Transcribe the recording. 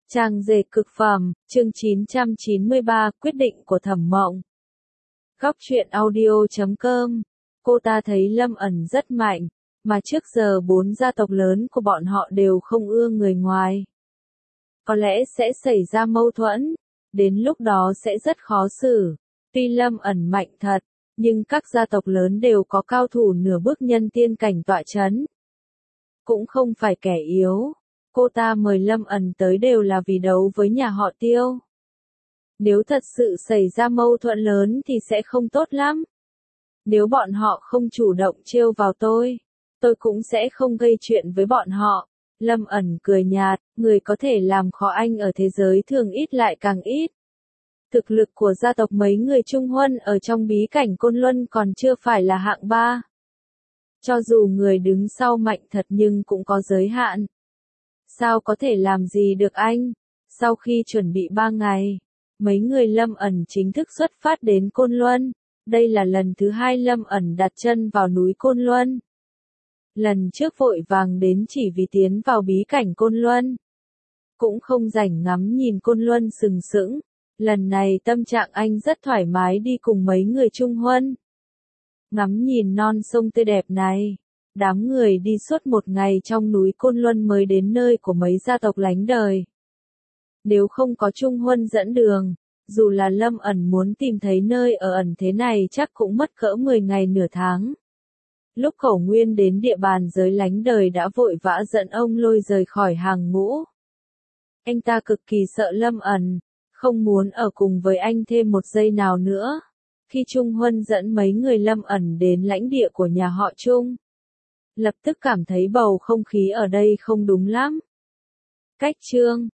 Trang dệt cực phẩm, chương 993, quyết định của Thẩm Mộng. Góc truyện audio.com. Cô ta thấy Lâm ẩn rất mạnh, mà trước giờ 4 gia tộc lớn của bọn họ đều không ưa người ngoài. Có lẽ sẽ xảy ra mâu thuẫn, đến lúc đó sẽ rất khó xử. Tuy Lâm ẩn mạnh thật, nhưng các gia tộc lớn đều có cao thủ nửa bước nhân tiên cảnh tọa chấn. Cũng không phải kẻ yếu. Cô ta mời Lâm ẩn tới đều là vì đấu với nhà họ Tiêu. Nếu thật sự xảy ra mâu thuẫn lớn thì sẽ không tốt lắm. Nếu bọn họ không chủ động trêu vào tôi cũng sẽ không gây chuyện với bọn họ. Lâm ẩn cười nhạt, người có thể làm khó anh ở thế giới thường ít lại càng ít. Thực lực của gia tộc mấy người Trung Huân ở trong bí cảnh Côn Luân còn chưa phải là hạng 3. Cho dù người đứng sau mạnh thật nhưng cũng có giới hạn. Sao có thể làm gì được anh? Sau khi chuẩn bị 3 ngày, mấy người Lâm ẩn chính thức xuất phát đến Côn Luân. Đây là lần thứ 2 Lâm ẩn đặt chân vào núi Côn Luân. Lần trước vội vàng đến chỉ vì tiến vào bí cảnh Côn Luân. Cũng không rảnh ngắm nhìn Côn Luân sừng sững. Lần này tâm trạng anh rất thoải mái đi cùng mấy người Trung Huân. Ngắm nhìn non sông tươi đẹp này. Đám người đi suốt một ngày trong núi Côn Luân mới đến nơi của mấy gia tộc lánh đời. Nếu không có Trung Huân dẫn đường, dù là Lâm ẩn muốn tìm thấy nơi ở ẩn thế này chắc cũng mất cỡ 10 ngày nửa tháng. Lúc Khẩu Nguyên đến địa bàn giới lánh đời đã vội vã dẫn ông Lôi rời khỏi hàng ngũ. Anh ta cực kỳ sợ Lâm ẩn, không muốn ở cùng với anh thêm một giây nào nữa. Khi Trung Huân dẫn mấy người Lâm ẩn đến lãnh địa của nhà họ Trung, lập tức cảm thấy bầu không khí ở đây không đúng lắm. Cách chương